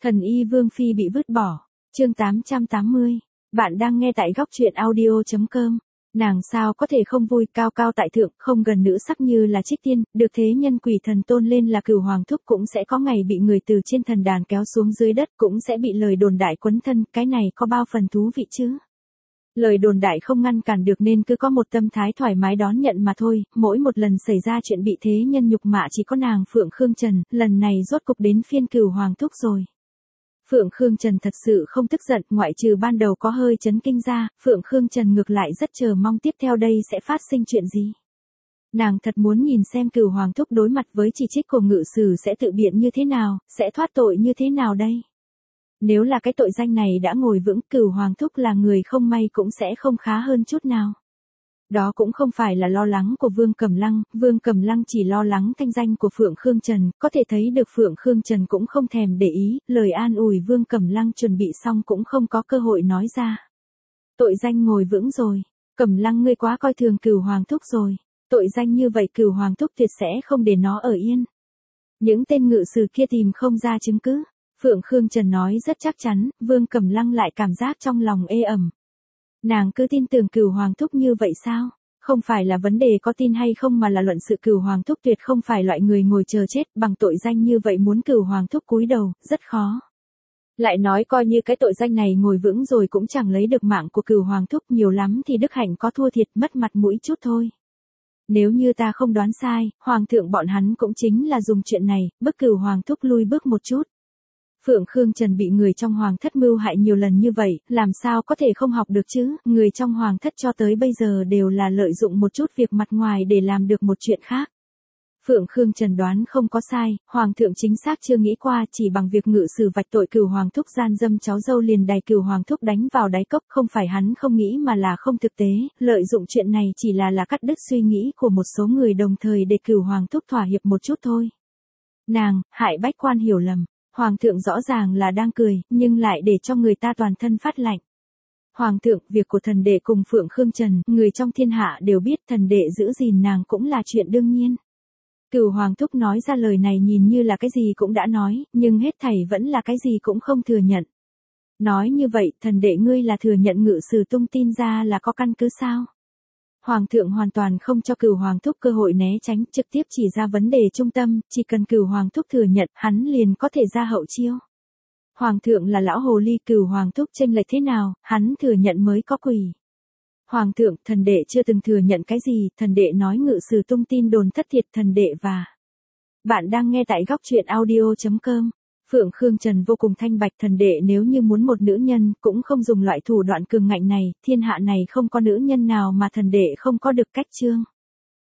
Thần y Vương Phi bị vứt bỏ. Chương 880. Bạn đang nghe tại góc truyện audio.com. Nàng sao có thể không vui, cao cao tại thượng, không gần nữ sắc như là Trích Tiên, được thế nhân quỷ thần tôn lên là Cửu Hoàng thúc, cũng sẽ có ngày bị người từ trên thần đàn kéo xuống dưới đất, cũng sẽ bị lời đồn đại quấn thân, cái này có bao phần thú vị chứ? Lời đồn đại không ngăn cản được nên cứ có một tâm thái thoải mái đón nhận mà thôi. Mỗi một lần xảy ra chuyện bị thế nhân nhục mạ chỉ có nàng Phượng Khương Trần, lần này rốt cục đến phiên Cửu Hoàng thúc rồi. Phượng Khương Trần thật sự không tức giận, ngoại trừ ban đầu có hơi chấn kinh ra, Phượng Khương Trần ngược lại rất chờ mong tiếp theo đây sẽ phát sinh chuyện gì. Nàng thật muốn nhìn xem Cửu Hoàng thúc đối mặt với chỉ trích của ngự sử sẽ tự biện như thế nào, sẽ thoát tội như thế nào đây. Nếu là cái tội danh này đã ngồi vững, Cửu Hoàng thúc là người không may cũng sẽ không khá hơn chút nào. Đó cũng không phải là lo lắng của Vương Cẩm Lăng chỉ lo lắng thanh danh của Phượng Khương Trần, có thể thấy được Phượng Khương Trần cũng không thèm để ý, lời an ủi Vương Cẩm Lăng chuẩn bị xong cũng không có cơ hội nói ra. Tội danh ngồi vững rồi, Cẩm Lăng ngươi quá coi thường Cửu Hoàng thúc rồi, tội danh như vậy Cửu Hoàng thúc tuyệt sẽ không để nó ở yên. Những tên ngự sử kia tìm không ra chứng cứ, Phượng Khương Trần nói rất chắc chắn, Vương Cẩm Lăng lại cảm giác trong lòng ê ẩm. Nàng cứ tin tưởng Cửu Hoàng thúc như vậy sao? Không phải là vấn đề có tin hay không mà là luận sự Cửu Hoàng thúc tuyệt không phải loại người ngồi chờ chết, bằng tội danh như vậy muốn Cửu Hoàng thúc cúi đầu, rất khó. Lại nói coi như cái tội danh này ngồi vững rồi cũng chẳng lấy được mạng của Cửu Hoàng thúc, nhiều lắm thì đức hạnh có thua thiệt, mất mặt mũi chút thôi. Nếu như ta không đoán sai, Hoàng thượng bọn hắn cũng chính là dùng chuyện này, bức Cửu Hoàng thúc lui bước một chút. Phượng Khương Trần bị người trong hoàng thất mưu hại nhiều lần như vậy, làm sao có thể không học được chứ, người trong hoàng thất cho tới bây giờ đều là lợi dụng một chút việc mặt ngoài để làm được một chuyện khác. Phượng Khương Trần đoán không có sai, hoàng thượng chính xác chưa nghĩ qua, chỉ bằng việc ngự sử vạch tội Cửu Hoàng thúc gian dâm cháu dâu liền đày Cửu Hoàng thúc đánh vào đáy cốc, không phải hắn không nghĩ mà là không thực tế, lợi dụng chuyện này chỉ là cắt đứt suy nghĩ của một số người đồng thời để Cửu Hoàng thúc thỏa hiệp một chút thôi. Nàng, hại bách quan hiểu lầm. Hoàng thượng rõ ràng là đang cười, nhưng lại để cho người ta toàn thân phát lạnh. Hoàng thượng, việc của thần đệ cùng Phượng Khương Trần, người trong thiên hạ đều biết, thần đệ giữ gìn nàng cũng là chuyện đương nhiên. Cửu Hoàng thúc nói ra lời này nhìn như là cái gì cũng đã nói, nhưng hết thảy vẫn là cái gì cũng không thừa nhận. Nói như vậy, thần đệ ngươi là thừa nhận ngự sử tung tin ra là có căn cứ sao? Hoàng thượng hoàn toàn không cho Cửu Hoàng thúc cơ hội né tránh, trực tiếp chỉ ra vấn đề trung tâm, chỉ cần Cửu Hoàng thúc thừa nhận, hắn liền có thể ra hậu chiêu. Hoàng thượng là lão hồ ly, Cửu Hoàng thúc chênh lệch thế nào, hắn thừa nhận mới có quỷ. Hoàng thượng, thần đệ chưa từng thừa nhận cái gì, thần đệ nói ngự sử tung tin đồn thất thiệt, thần đệ và... Bạn đang nghe tại góc truyện audio.com. Phượng Khương Trần vô cùng thanh bạch, thần đệ nếu như muốn một nữ nhân, cũng không dùng loại thủ đoạn cường ngạnh này, thiên hạ này không có nữ nhân nào mà thần đệ không có được cách chương.